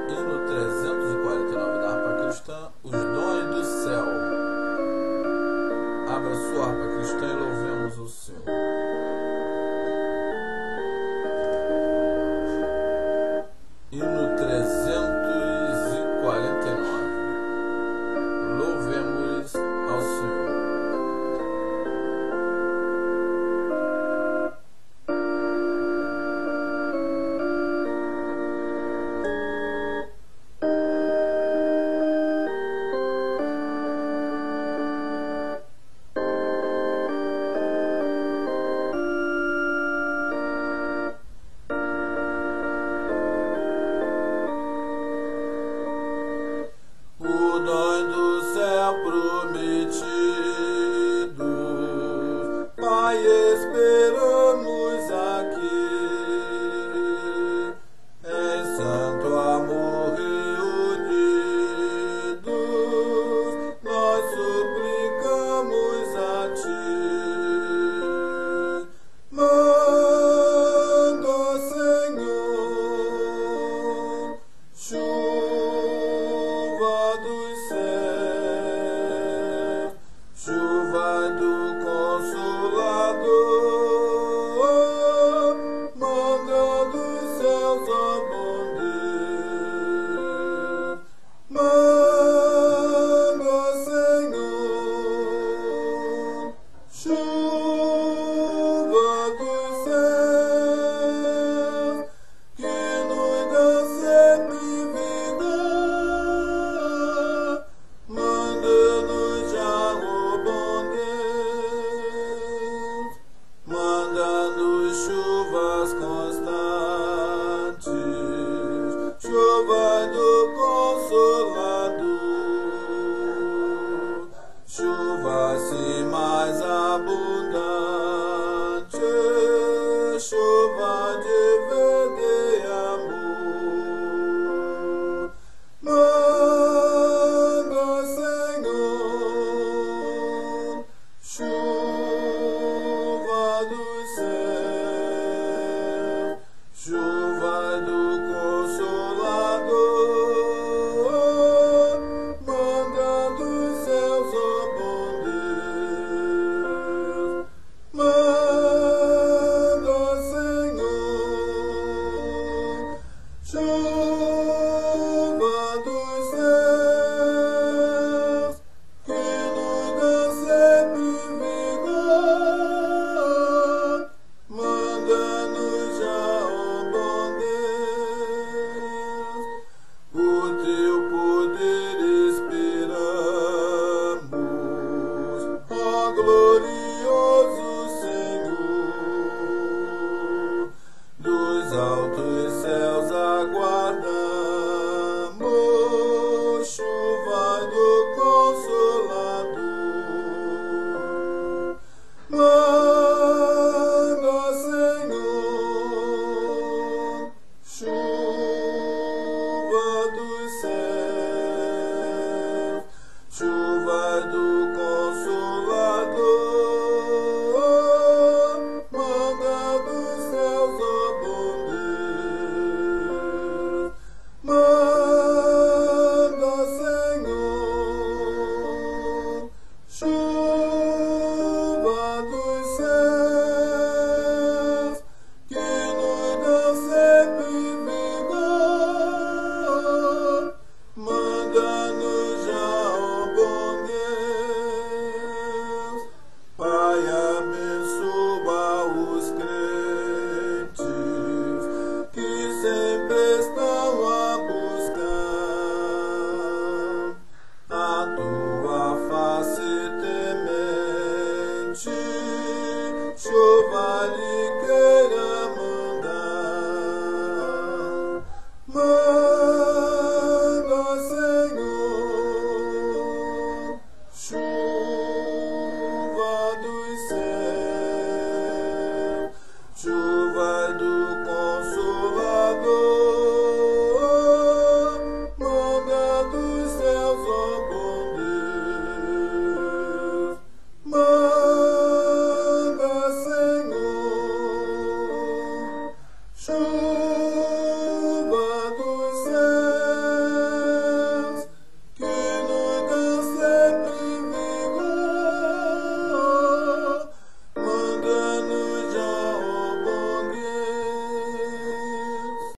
Hino 349 da harpa cristã, os dons do céu. Abra sua harpa cristã e louvemos o Senhor. Hino 349. Louvemos ao Senhor. Prometido, Pai, esperamos aqui, em santo amor reunidos, nós suplicamos a Ti. Manda, Senhor, chuva dos céus, chuva do Consolador, manda dos céus, ó bom Deus. Manda, Senhor, chuva dos céus, que nos dá sempre vida. Manda-nos já, ó bom Deus, manda-nos chuvas constantes, chuva do Consolador, chuva assim mais abundante, chuva de vida e amor. Manda, Senhor, chuva dos céus, chuva do Consolador, manda dos céus, ó bom Deus. Manda, Senhor, chuva